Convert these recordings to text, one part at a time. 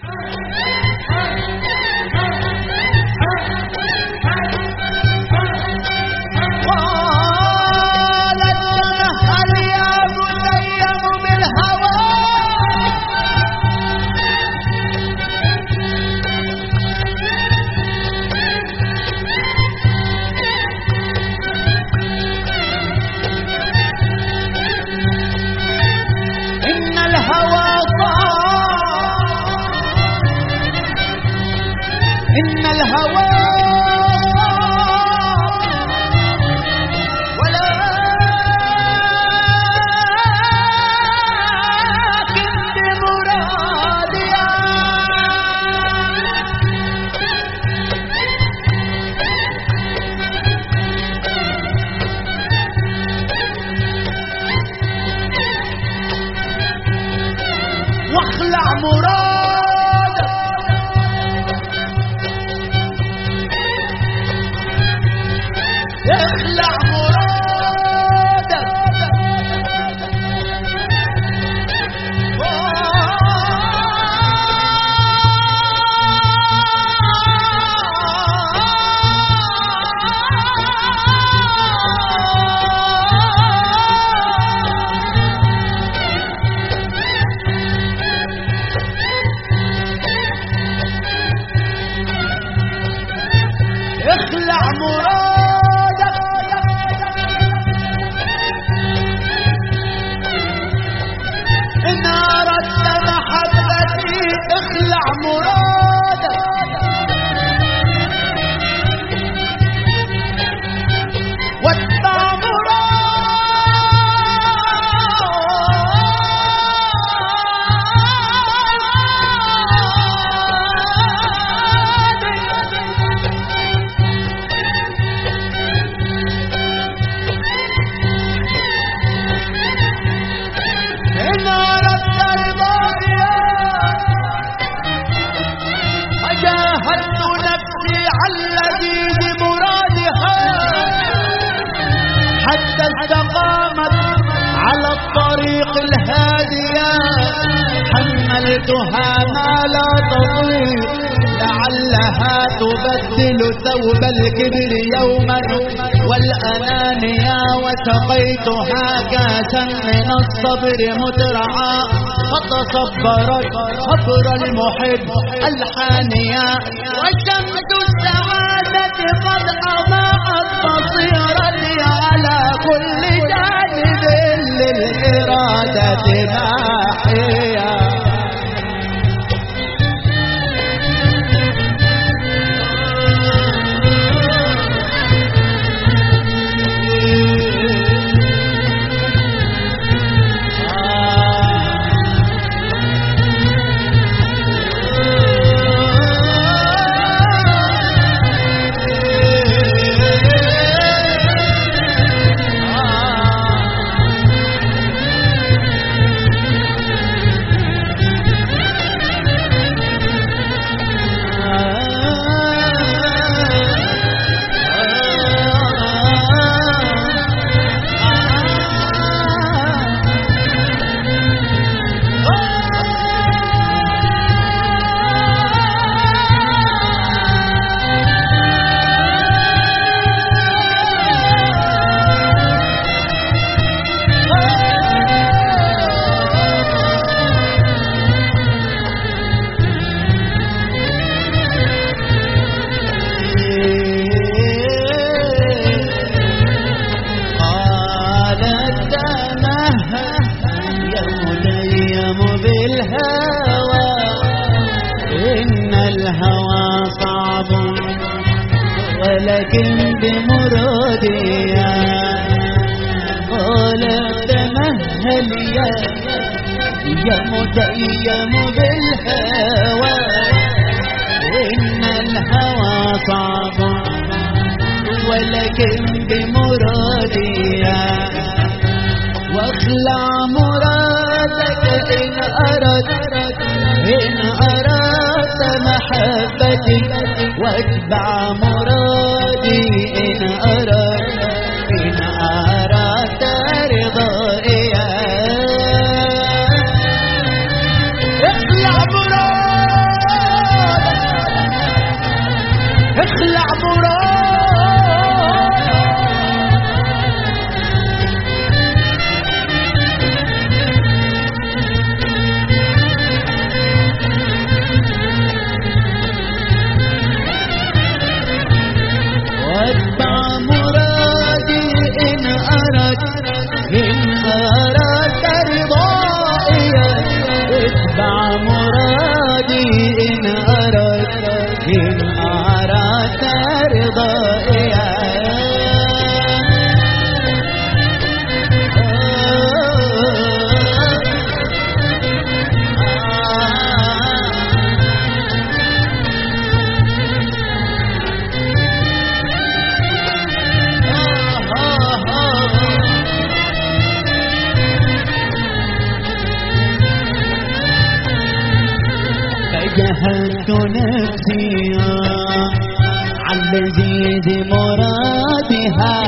إن الهوى ولكن بمرادي واخلع مرادك اخلع مرادك اخلع مرادك إن أردت محبتي اخلع مرادك واتبع إن أردت رضاي فجاهدت نفسي على الذي بمرادها حتى استقامت على الطريق الهادية حملتها ما لا تطيق لعلها تبدل ثوب الكبر يوما والأنانية وسقيتها كاسا من الصبر مترعا فتصبرت صبر المحب الحانية وشمس السعادة قد أضاءت بصيرتي على كل جانب للإرادة ناحية ولكن بمرادي قال تمهل يا متيم بالهوى إن الهوى صعب ولكن بمرادي واخلع مرادك إن أردت محبتي واتبع مرادي إن أردت رضائي اخلع مرادك جاهدت نفسي على زيد مرادها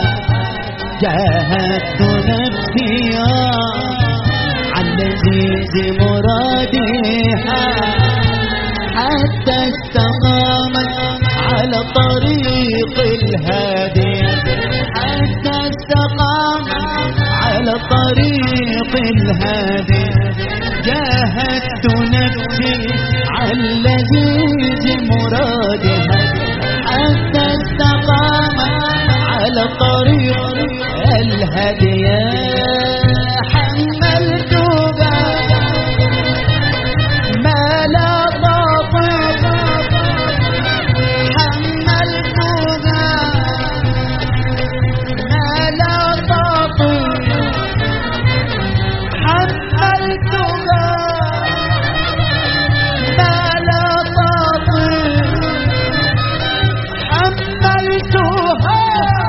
جاهدت نفسي على زيد مرادها حتى استقامت على طريق الهادي حتى استقامت على طريق الهادي جاهدت نفسي على زيد مرادها حتى استقامت على طريق الهادي حملتها ما لا تطيق حملتها ما لا تطيق حملتها ما لا تطيق حملتها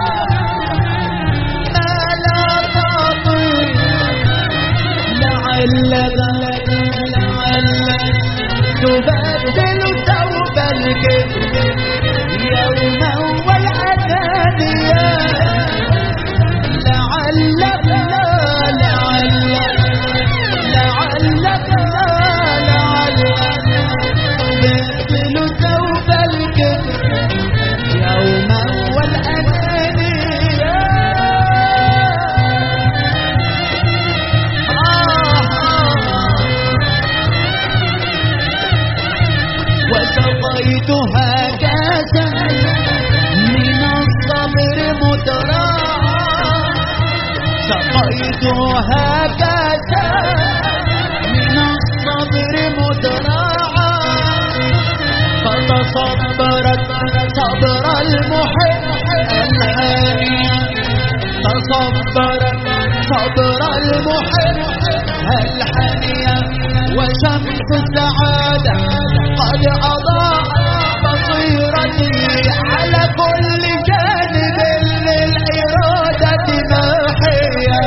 ما لا تطيق لعلك تبدل ثوب الكذب يوما والعتادية لعلك تبدل ثوب الكذب يوما والعتادية وسقيتها كاسا من الصبر متراعا سقيتها كاسا من الصبر متراعا فتصبرت صبر المحب الهاني تصبرت صبر المحب الحانية وشمس السعادة قد أضاءت بصيرتي على كل جانب للإرادة ناحية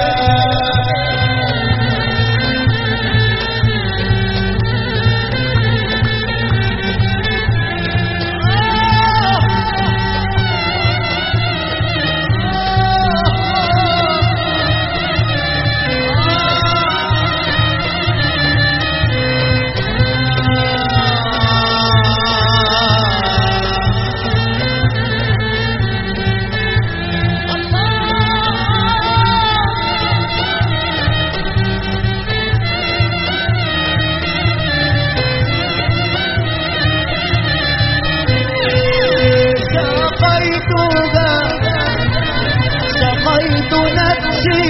سقيت نفسي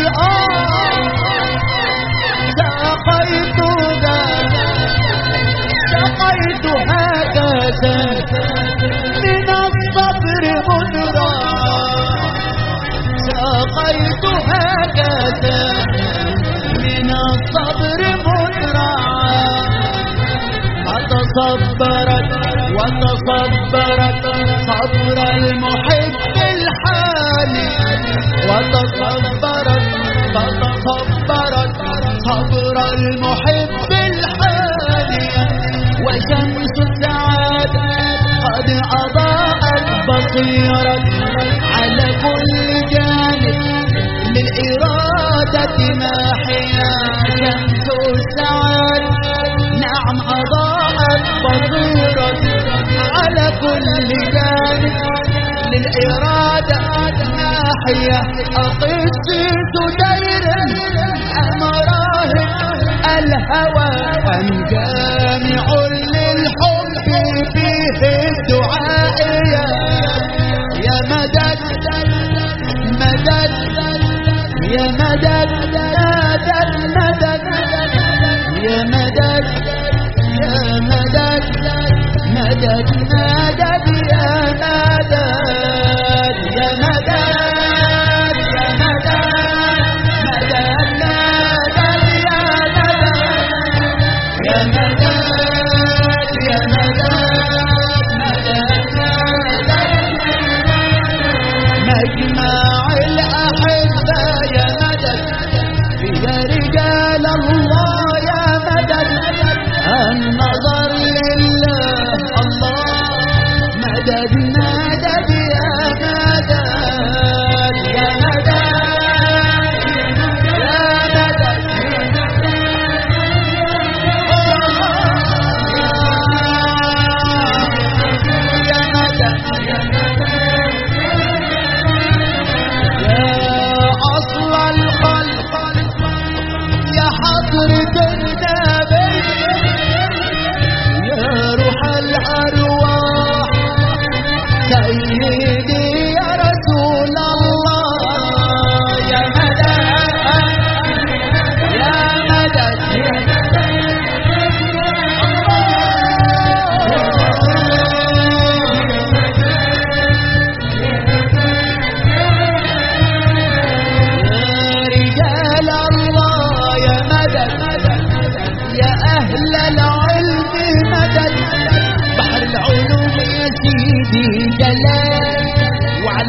سقيتها كاسا من الصبر مدرعا سقيتها كاسا من الصبر مدرعا فتصبرت وتصبرت صبر المحب الحالي وتصبرت فتصبرت صبر المحب الحالي وشمس السعادة قد أضاءت بصيرت على كل جانب للإرادة ناحية شمس السعادة نعم أضاءت بصيرت على كل جانب للإرادة ناحية أقسيت دير أمراهب الهوى أم جامع للحب فيه الدعائية يا مدد مدد يا مدد مدد مدد يا مدد يا مدد مدد مدد يا مدد يا مدد يا مدد النظر لله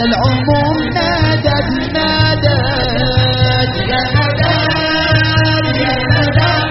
وعلى العموم مدد مدد يا مدد يا مدد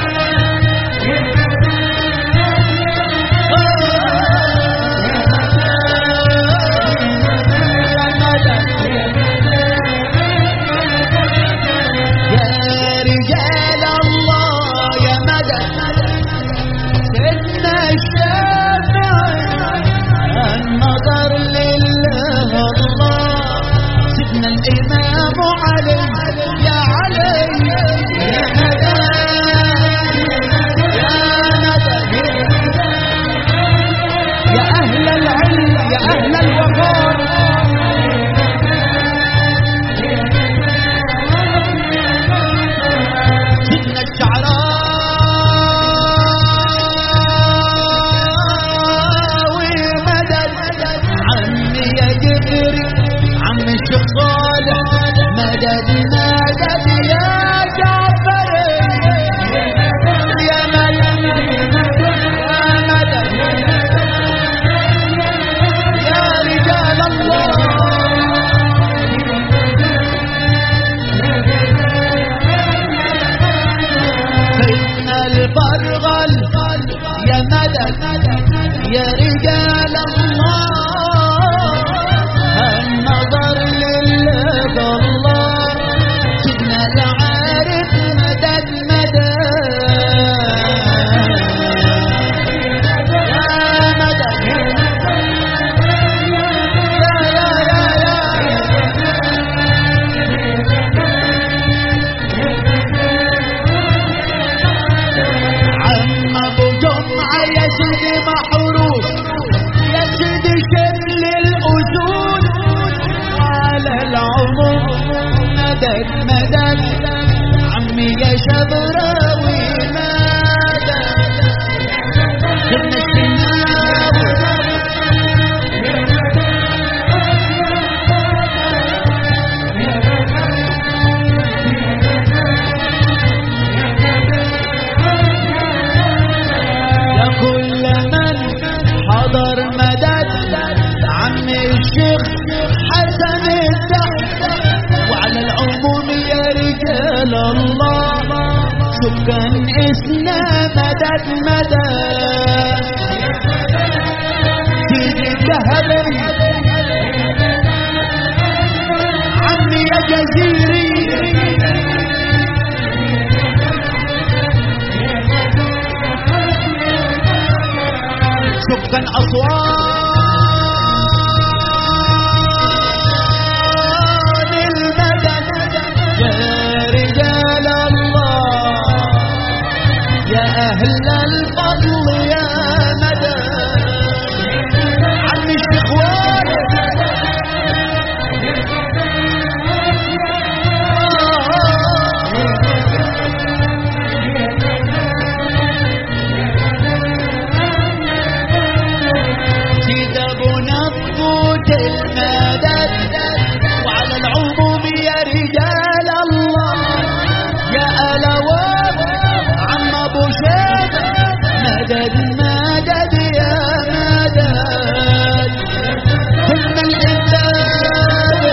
الإمام علي يا علي يا مدد يا مدد يا أهل العلم يا أهل الوقار سيدنا الشعراوي مدد عمي يا جبري عم الشيخ صالح مدد مدد يا جعفر يا مدد يا مدد يا رجال الله سيدنا البرغل يا مدد يا رجال الله النظر لله الله سيدنا العارف مدد مدد يا مدد عم ابو جمعة يا سيدي محروس يا سيدي شمل الأسود على العموم مدد مدد عمي يا شبراوي مدد سيدنا الشناوي يا كل من حضر مدد عمي الشيخ حسن الدحر وعلى العموم يا رجال الله سكان اسنا مدد مدد سيدي الذهبي عمي يا جزيري سكان أسوان المدد يا رجال الله يا أهل الفضل يا مدد عمي الشيخ وارد سيد ابو نبوت المدد وعلى العموم يا رجال الله يا الواب عم ابو شيخ مدد مدد يا مدد كنا الانسان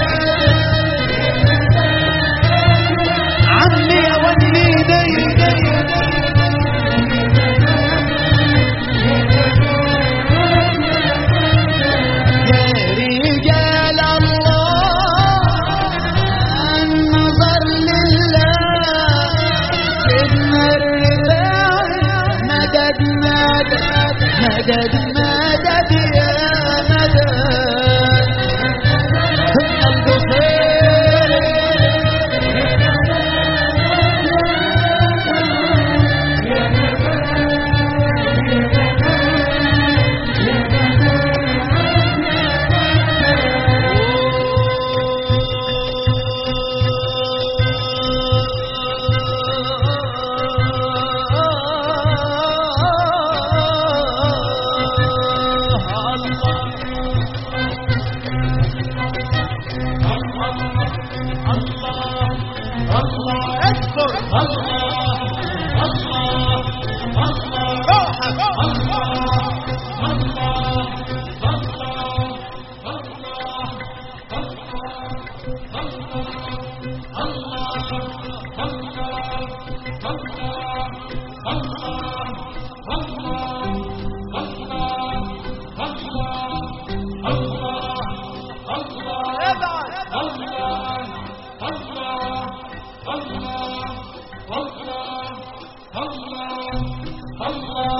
عمي ونيني يا رجال الله النظر لله سيدنا الرفاعي مدد مدد مدد مدد يا مدد سيدنا القصير الله الله